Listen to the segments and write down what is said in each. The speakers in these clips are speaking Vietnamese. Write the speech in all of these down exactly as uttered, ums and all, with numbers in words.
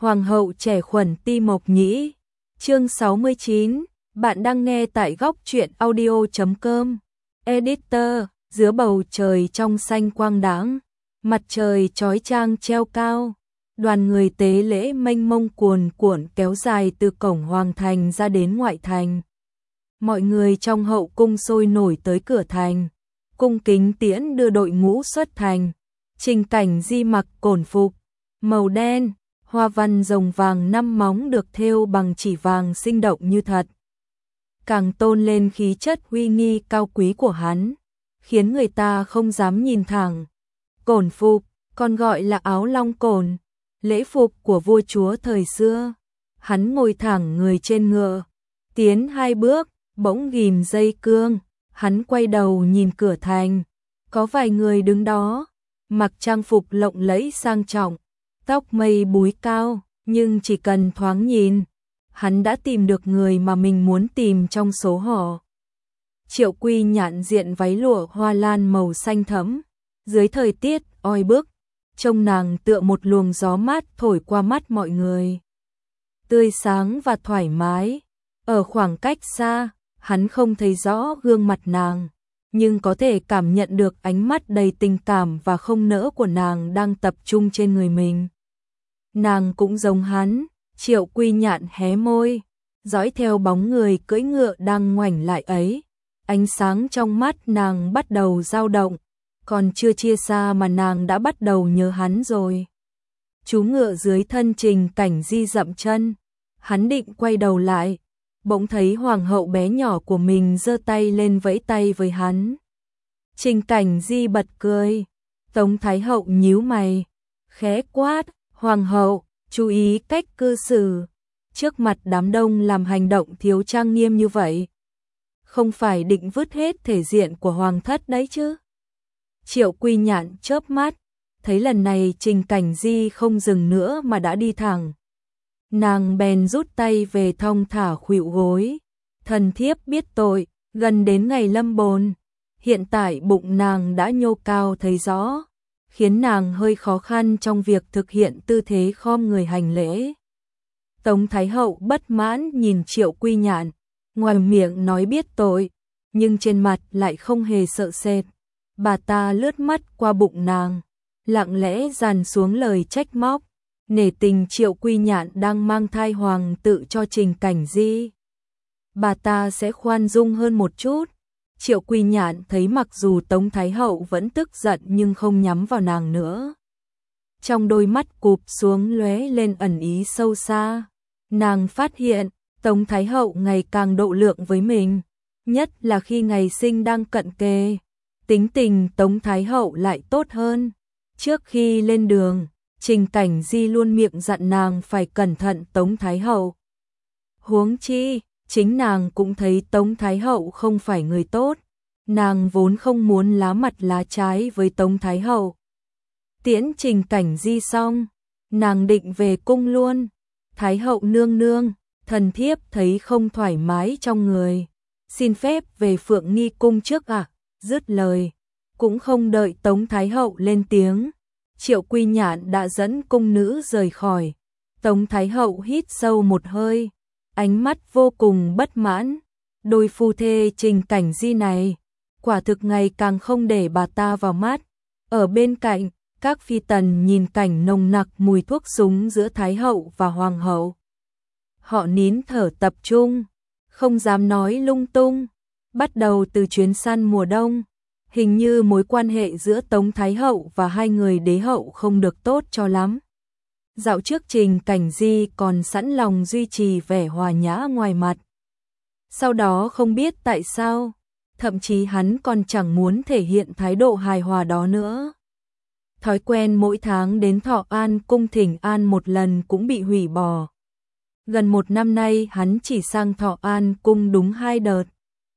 Hoàng hậu trẻ khuẩn Ti Mộc Nhĩ. Chương sáu mươi chín, bạn đang nghe tại góc truyện audio chấm com. Editor, giữa bầu trời trong xanh quang đãng, mặt trời chói chang treo cao, đoàn người tế lễ mênh mông cuồn cuộn kéo dài từ cổng hoàng thành ra đến ngoại thành. Mọi người trong hậu cung sôi nổi tới cửa thành, cung kính tiễn đưa đội ngũ xuất thành. Trình Cảnh Di mặc cổn phục màu đen, hoa văn rồng vàng năm móng được thêu bằng chỉ vàng sinh động như thật, càng tôn lên khí chất uy nghi cao quý của hắn, khiến người ta không dám nhìn thẳng. Cổn phục, còn gọi là áo long cổn, lễ phục của vua chúa thời xưa. Hắn ngồi thẳng người trên ngựa, tiến hai bước, bỗng ghim dây cương, hắn quay đầu nhìn cửa thành, có vài người đứng đó, mặc trang phục lộng lẫy sang trọng, tóc mây búi cao, nhưng chỉ cần thoáng nhìn, hắn đã tìm được người mà mình muốn tìm trong số họ. Triệu Quy Nhạn diện váy lụa hoa lan màu xanh thẫm, dưới thời tiết oi bức, trông nàng tựa một luồng gió mát thổi qua mắt mọi người. Tươi sáng và thoải mái, ở khoảng cách xa, hắn không thấy rõ gương mặt nàng, nhưng có thể cảm nhận được ánh mắt đầy tình cảm và không nỡ của nàng đang tập trung trên người mình. Nàng cũng giống hắn. Triệu Quy Nhạn hé môi, dõi theo bóng người cưỡi ngựa đang ngoảnh lại ấy. Ánh sáng trong mắt nàng bắt đầu dao động, còn chưa chia xa mà nàng đã bắt đầu nhớ hắn rồi. Chú ngựa dưới thân Trình Cảnh Di dậm chân, hắn định quay đầu lại, bỗng thấy hoàng hậu bé nhỏ của mình giơ tay lên vẫy tay với hắn. Trình Cảnh Di bật cười, Tống Thái hậu nhíu mày, khẽ quát, "Hoàng hậu, chú ý cách cư xử, trước mặt đám đông làm hành động thiếu trang nghiêm như vậy. Không phải định vứt hết thể diện của hoàng thất đấy chứ?" Triệu Quy Nhạn chớp mắt, thấy lần này Trình Cảnh Di không dừng nữa mà đã đi thẳng. Nàng bèn rút tay về thong thả khuỵu gối. Thần thiếp biết tội, gần đến ngày lâm bồn, hiện tại bụng nàng đã nhô cao thấy rõ, khiến nàng hơi khó khăn trong việc thực hiện tư thế khom người hành lễ. Tống Thái hậu bất mãn nhìn Triệu Quy Nhạn, ngoài miệng nói biết tội, nhưng trên mặt lại không hề sợ sệt. Bà ta lướt mắt qua bụng nàng, lặng lẽ dàn xuống lời trách móc, nể tình Triệu Quy Nhạn đang mang thai hoàng tự cho Trình Cảnh Di. Bà ta sẽ khoan dung hơn một chút. Triệu Quy Nhạn thấy mặc dù Tống Thái hậu vẫn tức giận nhưng không nhắm vào nàng nữa. Trong đôi mắt cụp xuống lóe lên ẩn ý sâu xa. Nàng phát hiện Tống Thái hậu ngày càng độ lượng với mình, nhất là khi ngày sinh đang cận kề. Tính tình Tống Thái hậu lại tốt hơn. Trước khi lên đường, Trình Cảnh Di luôn miệng dặn nàng phải cẩn thận Tống Thái hậu. Huống chi, chính nàng cũng thấy Tống Thái hậu không phải người tốt. Nàng vốn không muốn lá mặt lá trái với Tống Thái hậu. Tiễn Trình Cảnh Di xong, nàng định về cung luôn. Thái hậu nương nương, thần thiếp thấy không thoải mái trong người, xin phép về Phượng Nghi cung trước ạ. À? Dứt lời, cũng không đợi Tống Thái hậu lên tiếng, Triệu Quy Nhạn đã dẫn cung nữ rời khỏi. Tống Thái hậu hít sâu một hơi, ánh mắt vô cùng bất mãn. Đôi phu thê Trình Cảnh Di này, quả thực ngày càng không để bà ta vào mắt. Ở bên cạnh, các phi tần nhìn cảnh nồng nặc mùi thuốc súng giữa Thái hậu và Hoàng hậu. Họ nín thở tập trung, không dám nói lung tung. Bắt đầu từ chuyến săn mùa đông, hình như mối quan hệ giữa Tống Thái hậu và hai người đế hậu không được tốt cho lắm. Dạo trước Trình Cảnh Di còn sẵn lòng duy trì vẻ hòa nhã ngoài mặt. Sau đó không biết tại sao, thậm chí hắn còn chẳng muốn thể hiện thái độ hài hòa đó nữa. Thói quen mỗi tháng đến Thọ An cung thỉnh an một lần cũng bị hủy bỏ. Gần một năm nay hắn chỉ sang Thọ An cung đúng hai đợt.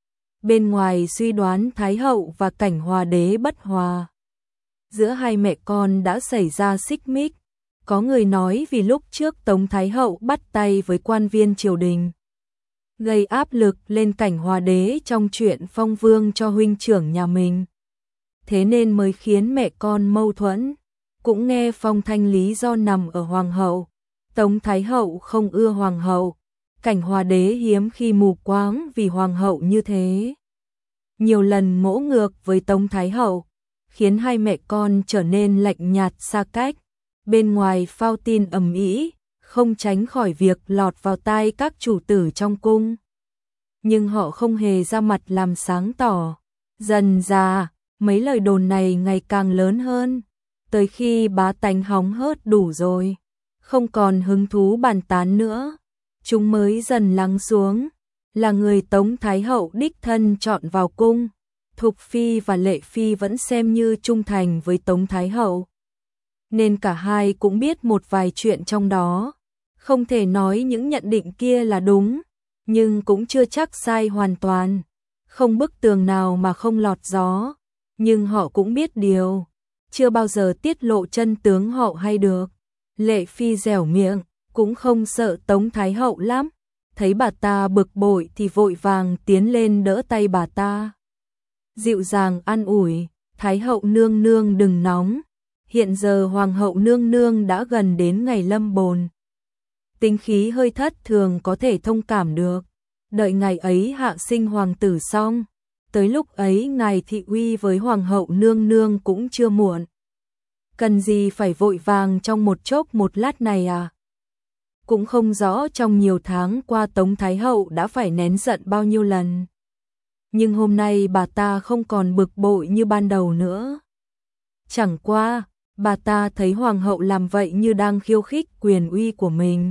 Bên ngoài suy đoán Thái hậu và Cảnh Hòa đế bất hòa. Giữa hai mẹ con đã xảy ra xích mích. Có người nói vì lúc trước Tống Thái hậu bắt tay với quan viên triều đình, gây áp lực lên Cảnh Hòa đế trong chuyện phong vương cho huynh trưởng nhà mình. Thế nên mới khiến mẹ con mâu thuẫn. Cũng nghe phong thanh lý do nằm ở hoàng hậu. Tống Thái Hậu không ưa hoàng hậu, Cảnh Hòa đế hiếm khi mù quáng vì hoàng hậu như thế. Nhiều lần ngỗ ngược với Tống Thái Hậu, khiến hai mẹ con trở nên lạnh nhạt xa cách. Bên ngoài phao tin ầm ĩ, không tránh khỏi việc lọt vào tai các chủ tử trong cung. Nhưng họ không hề ra mặt làm sáng tỏ. Dần dà, mấy lời đồn này ngày càng lớn hơn, tới khi bá tánh hóng hớt đủ rồi, không còn hứng thú bàn tán nữa, chúng mới dần lắng xuống. Là người Tống Thái Hậu đích thân chọn vào cung, Thục Phi và Lệ Phi vẫn xem như trung thành với Tống Thái Hậu, nên cả hai cũng biết một vài chuyện trong đó. Không thể nói những nhận định kia là đúng, nhưng cũng chưa chắc sai hoàn toàn. Không bức tường nào mà không lọt gió, nhưng họ cũng biết điều, chưa bao giờ tiết lộ chân tướng họ hay được. Lệ Phi dẻo miệng, cũng không sợ Tống Thái Hậu lắm, thấy bà ta bực bội thì vội vàng tiến lên đỡ tay bà ta. Dịu dàng an ủi, Thái Hậu nương nương đừng nóng, hiện giờ Hoàng hậu nương nương đã gần đến ngày lâm bồn. Tính khí hơi thất thường có thể thông cảm được, đợi ngày ấy hạ sinh hoàng tử xong, tới lúc ấy ngài thị uy với Hoàng hậu nương nương cũng chưa muộn. Cần gì phải vội vàng trong một chốc một lát này à? Cũng không rõ trong nhiều tháng qua Tống Thái Hậu đã phải nén giận bao nhiêu lần. Nhưng hôm nay bà ta không còn bực bội như ban đầu nữa. Chẳng qua, bà ta thấy Hoàng hậu làm vậy như đang khiêu khích quyền uy của mình.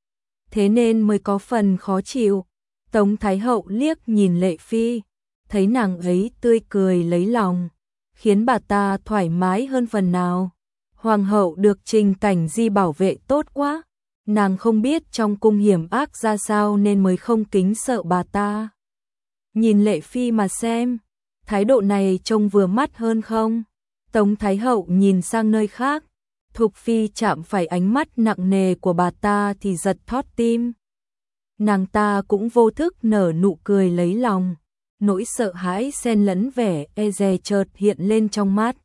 Thế nên mới có phần khó chịu. Tống Thái Hậu liếc nhìn Lệ Phi, thấy nàng ấy tươi cười lấy lòng, khiến bà ta thoải mái hơn phần nào. Hoàng hậu được Trình Cảnh Di bảo vệ tốt quá, nàng không biết trong cung hiểm ác ra sao nên mới không kính sợ bà ta. Nhìn Lệ Phi mà xem, thái độ này trông vừa mắt hơn không? Tống Thái Hậu nhìn sang nơi khác, Thục Phi chạm phải ánh mắt nặng nề của bà ta thì giật thót tim. Nàng ta cũng vô thức nở nụ cười lấy lòng, nỗi sợ hãi xen lẫn vẻ e dè chợt hiện lên trong mắt.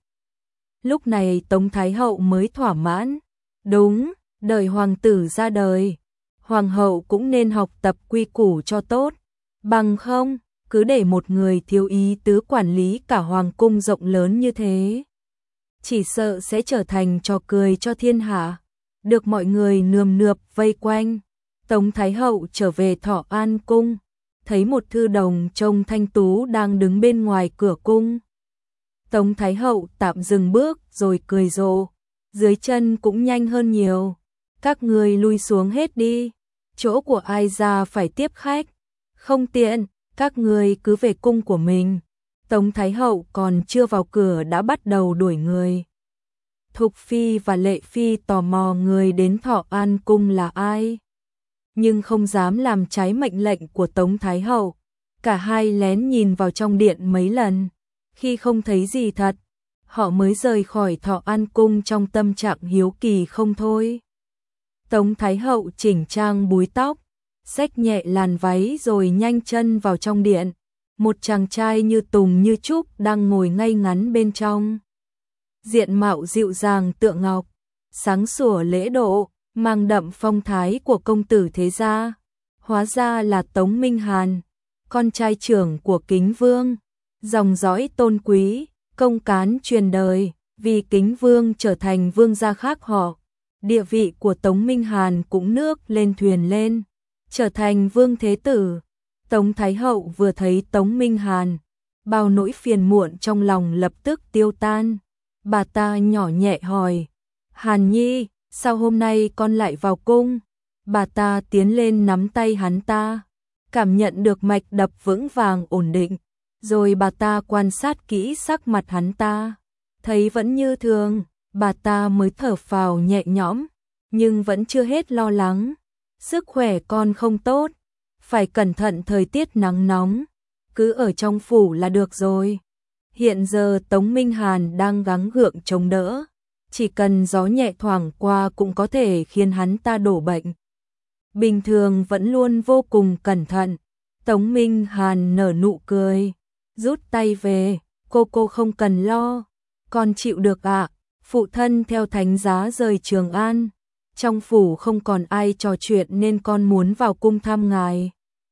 Lúc này Tống Thái Hậu mới thỏa mãn. Đúng, đời hoàng tử ra đời, hoàng hậu cũng nên học tập quy củ cho tốt, bằng không, cứ để một người thiếu ý tứ quản lý cả hoàng cung rộng lớn như thế, chỉ sợ sẽ trở thành trò cười cho thiên hạ, được mọi người nườm nượp vây quanh. Tống Thái Hậu trở về Thọ An cung, thấy một thư đồng trông thanh tú đang đứng bên ngoài cửa cung. Tống Thái Hậu tạm dừng bước rồi cười rộ, dưới chân cũng nhanh hơn nhiều. Các người lui xuống hết đi, chỗ của ai ra phải tiếp khách, không tiện, các người cứ về cung của mình. Tống Thái Hậu còn chưa vào cửa đã bắt đầu đuổi người. Thục Phi và Lệ Phi tò mò người đến Thọ An cung là ai, nhưng không dám làm trái mệnh lệnh của Tống Thái Hậu. Cả hai lén nhìn vào trong điện mấy lần, khi không thấy gì thật, họ mới rời khỏi Thọ An cung trong tâm trạng hiếu kỳ không thôi. Tống Thái Hậu chỉnh trang búi tóc, xách nhẹ làn váy rồi nhanh chân vào trong điện. Một chàng trai như tùng như trúc đang ngồi ngay ngắn bên trong. Diện mạo dịu dàng tựa ngọc, sáng sủa lễ độ, mang đậm phong thái của công tử thế gia. Hóa ra là Tống Minh Hàn, con trai trưởng của Kính Vương, dòng dõi tôn quý, công cán truyền đời. Vì Kính Vương trở thành vương gia khác họ, địa vị của Tống Minh Hàn cũng nước lên thuyền lên, trở thành vương thế tử. Tống Thái Hậu vừa thấy Tống Minh Hàn, bao nỗi phiền muộn trong lòng lập tức tiêu tan. Bà ta nhỏ nhẹ hỏi, Hàn Nhi, sao hôm nay con lại vào cung? Bà ta tiến lên nắm tay hắn ta, cảm nhận được mạch đập vững vàng ổn định, rồi bà ta quan sát kỹ sắc mặt hắn ta, thấy vẫn như thường, bà ta mới thở phào nhẹ nhõm, nhưng vẫn chưa hết lo lắng. Sức khỏe con không tốt, phải cẩn thận thời tiết nắng nóng, cứ ở trong phủ là được rồi. Hiện giờ Tống Minh Hàn đang gắng gượng chống đỡ, chỉ cần gió nhẹ thoảng qua cũng có thể khiến hắn ta đổ bệnh. Bình thường vẫn luôn vô cùng cẩn thận. Tống Minh Hàn nở nụ cười, rút tay về, cô cô không cần lo, con chịu được ạ. Phụ thân theo thánh giá rời Trường An, trong phủ không còn ai trò chuyện nên con muốn vào cung thăm ngài.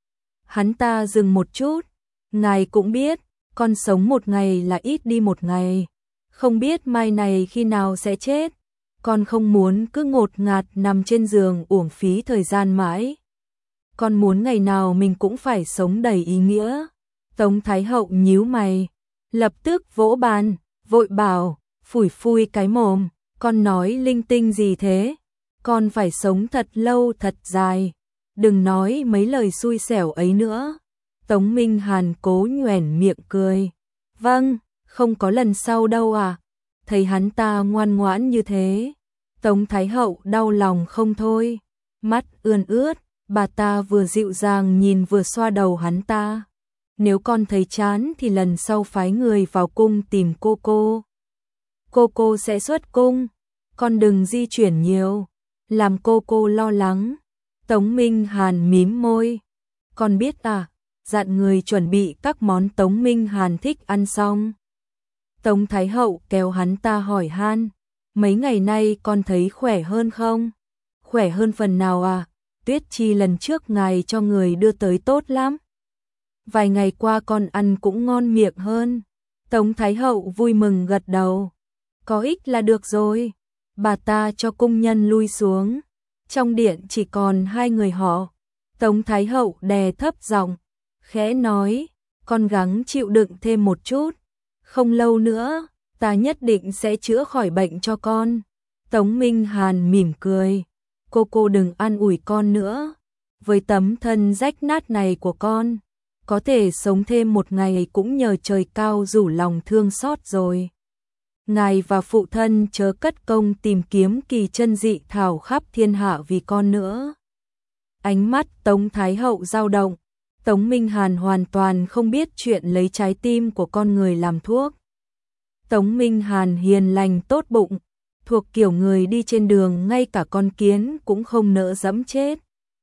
Hắn ta dừng một chút, ngài cũng biết, con sống một ngày là ít đi một ngày, không biết mai này khi nào sẽ chết, con không muốn cứ ngột ngạt nằm trên giường uổng phí thời gian mãi. Con muốn ngày nào mình cũng phải sống đầy ý nghĩa. Tống Thái Hậu nhíu mày, lập tức vỗ bàn, vội bảo, phủi phui cái mồm, con nói linh tinh gì thế? Con phải sống thật lâu thật dài, đừng nói mấy lời xui xẻo ấy nữa. Tống Minh Hàn cố nhoẻn miệng cười, vâng, không có lần sau đâu à. Thấy hắn ta ngoan ngoãn như thế, Tống Thái Hậu đau lòng không thôi, mắt ươn ướt, bà ta vừa dịu dàng nhìn vừa xoa đầu hắn ta. Nếu con thấy chán thì lần sau phái người vào cung tìm cô cô. Cô cô sẽ xuất cung, con đừng di chuyển nhiều, làm cô cô lo lắng. Tống Minh Hàn mím môi, con biết à, dặn người chuẩn bị các món Tống Minh Hàn thích ăn xong. Tống Thái Hậu kéo hắn ta hỏi han, mấy ngày nay con thấy khỏe hơn không? Khỏe hơn phần nào à? Tuyết Chi lần trước ngài cho người đưa tới tốt lắm. Vài ngày qua con ăn cũng ngon miệng hơn. Tống Thái Hậu vui mừng gật đầu. Có ích là được rồi. Bà ta cho cung nhân lui xuống. Trong điện chỉ còn hai người họ. Tống Thái Hậu đè thấp giọng, khẽ nói, con gắng chịu đựng thêm một chút. Không lâu nữa, ta nhất định sẽ chữa khỏi bệnh cho con. Tống Minh Hàn mỉm cười. Cô cô đừng an ủi con nữa. Với tấm thân rách nát này của con, có thể sống thêm một ngày cũng nhờ trời cao rủ lòng thương xót rồi. Ngài và phụ thân chớ cất công tìm kiếm kỳ chân dị thảo khắp thiên hạ vì con nữa. Ánh mắt Tống Thái Hậu dao động. Tống Minh Hàn hoàn toàn không biết chuyện lấy trái tim của con người làm thuốc. Tống Minh Hàn hiền lành tốt bụng, thuộc kiểu người đi trên đường ngay cả con kiến cũng không nỡ dẫm chết.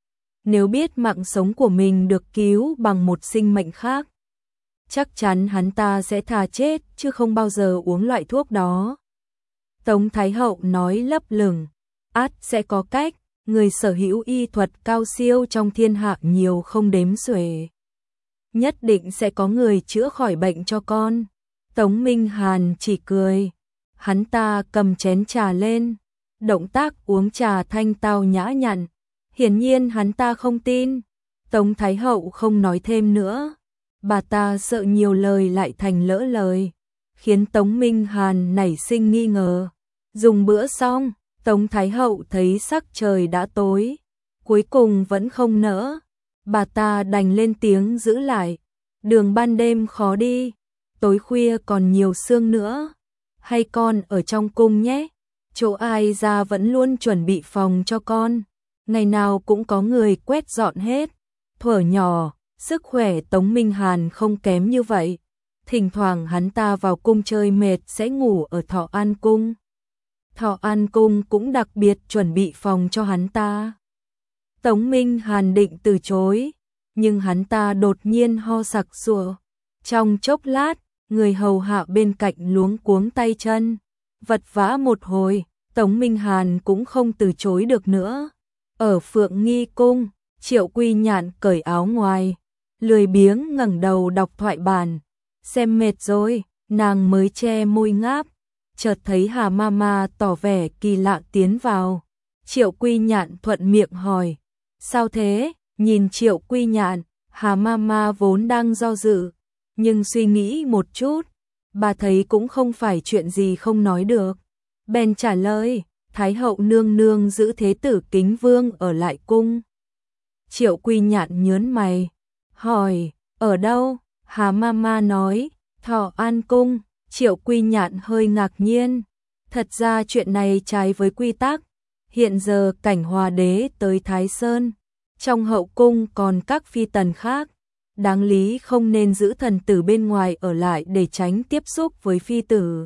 Nếu biết mạng sống của mình được cứu bằng một sinh mệnh khác, chắc chắn hắn ta sẽ thà chết chứ không bao giờ uống loại thuốc đó. Tống Thái Hậu nói lấp lửng, át sẽ có cách, người sở hữu y thuật cao siêu trong thiên hạ nhiều không đếm xuể. Nhất định sẽ có người chữa khỏi bệnh cho con. Tống Minh Hàn chỉ cười, hắn ta cầm chén trà lên, động tác uống trà thanh tao nhã nhặn. Hiển nhiên hắn ta không tin. Tống Thái Hậu không nói thêm nữa. Bà ta sợ nhiều lời lại thành lỡ lời, khiến Tống Minh Hàn nảy sinh nghi ngờ. Dùng bữa xong, Tống Thái Hậu thấy sắc trời đã tối, cuối cùng vẫn không nỡ. Bà ta đành lên tiếng giữ lại. Đường ban đêm khó đi, tối khuya còn nhiều sương nữa. Hay con ở trong cung nhé, chỗ ai ra vẫn luôn chuẩn bị phòng cho con. Ngày nào cũng có người quét dọn hết. Thuở nhỏ, sức khỏe Tống Minh Hàn không kém như vậy. Thỉnh thoảng hắn ta vào cung chơi mệt sẽ ngủ ở Thọ An Cung. Thọ An Cung cũng đặc biệt chuẩn bị phòng cho hắn ta. Tống Minh Hàn định từ chối, nhưng hắn ta đột nhiên ho sặc sụa. Trong chốc lát, người hầu hạ bên cạnh luống cuống tay chân. Vật vã một hồi, Tống Minh Hàn cũng không từ chối được nữa. Ở Phượng Nghi Cung, Triệu Quy Nhạn cởi áo ngoài, lười biếng ngẩng đầu đọc thoại bản. Xem mệt rồi, nàng mới che môi ngáp. Chợt thấy Hà Mama tỏ vẻ kỳ lạ tiến vào. Triệu Quy Nhạn thuận miệng hỏi, sao thế? Nhìn Triệu Quy Nhạn, Hà Mama vốn đang do dự, nhưng suy nghĩ một chút, bà thấy cũng không phải chuyện gì không nói được. Bèn trả lời, Thái hậu nương nương giữ thế tử Kính Vương ở lại cung. Triệu Quy Nhạn nhớn mày, hỏi, ở đâu? Hà Mama nói, Thọ An Cung. Triệu Quy Nhạn hơi ngạc nhiên. Thật ra chuyện này trái với quy tắc. Hiện giờ Cảnh Hòa đế tới Thái Sơn, trong hậu cung còn các phi tần khác. Đáng lý không nên giữ thần tử bên ngoài ở lại để tránh tiếp xúc với phi tử.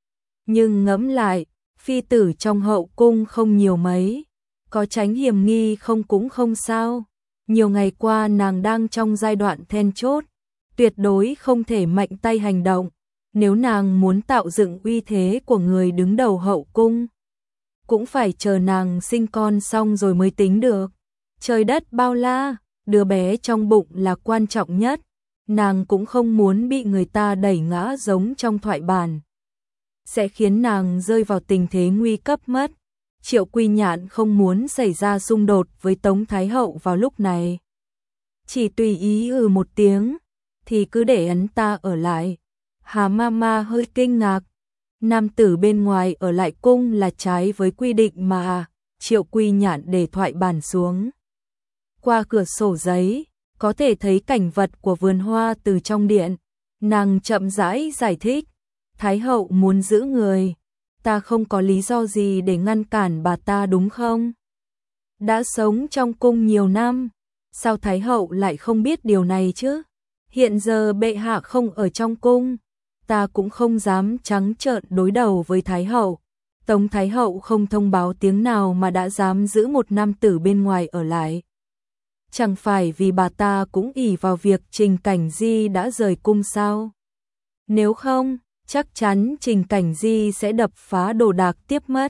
Nhưng ngẫm lại, phi tử trong hậu cung không nhiều mấy, có tránh hiểm nghi không cũng không sao. Nhiều ngày qua nàng đang trong giai đoạn then chốt, tuyệt đối không thể mạnh tay hành động. Nếu nàng muốn tạo dựng uy thế của người đứng đầu hậu cung, cũng phải chờ nàng sinh con xong rồi mới tính được. Trời đất bao la, đứa bé trong bụng là quan trọng nhất, nàng cũng không muốn bị người ta đẩy ngã giống trong thoại bản. Sẽ khiến nàng rơi vào tình thế nguy cấp mất. Triệu Quy Nhạn không muốn xảy ra xung đột với Tống Thái Hậu vào lúc này. Chỉ tùy ý ừ một tiếng, thì cứ để hắn ta ở lại. Hà Mama hơi kinh ngạc. Nam tử bên ngoài ở lại cung là trái với quy định mà. Triệu Quy Nhạn để thoại bản xuống. Qua cửa sổ giấy, có thể thấy cảnh vật của vườn hoa từ trong điện. Nàng chậm rãi giải thích. Thái hậu muốn giữ người, ta không có lý do gì để ngăn cản bà ta đúng không? Đã sống trong cung nhiều năm, sao Thái hậu lại không biết điều này chứ? Hiện giờ bệ hạ không ở trong cung, ta cũng không dám trắng trợn đối đầu với Thái hậu. Tống Thái hậu không thông báo tiếng nào mà đã dám giữ một nam tử bên ngoài ở lại. Chẳng phải vì bà ta cũng ỷ vào việc Trình Cảnh Di đã rời cung sao? Nếu không, chắc chắn Trình Cảnh Di sẽ đập phá đồ đạc tiếp mất.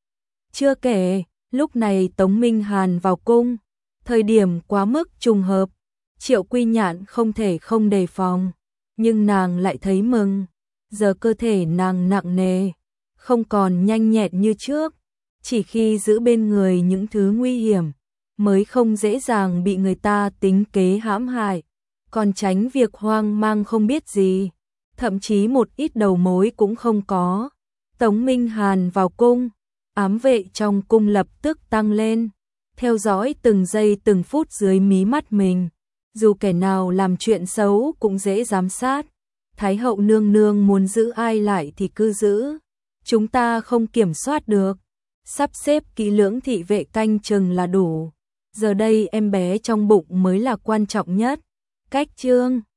Chưa kể, lúc này Tống Minh Hàn vào cung, thời điểm quá mức trùng hợp, Triệu Quy Nhạn không thể không đề phòng, nhưng nàng lại thấy mừng, giờ cơ thể nàng nặng nề, không còn nhanh nhẹn như trước, chỉ khi giữ bên người những thứ nguy hiểm, mới không dễ dàng bị người ta tính kế hãm hại, còn tránh việc hoang mang không biết gì. Thậm chí một ít đầu mối cũng không có. Tống Minh Hàn vào cung, ám vệ trong cung lập tức tăng lên, theo dõi từng giây từng phút dưới mí mắt mình. Dù kẻ nào làm chuyện xấu cũng dễ giám sát. Thái hậu nương nương muốn giữ ai lại thì cứ giữ. Chúng ta không kiểm soát được. Sắp xếp kỹ lưỡng thị vệ canh chừng là đủ. Giờ đây em bé trong bụng mới là quan trọng nhất. Cách chương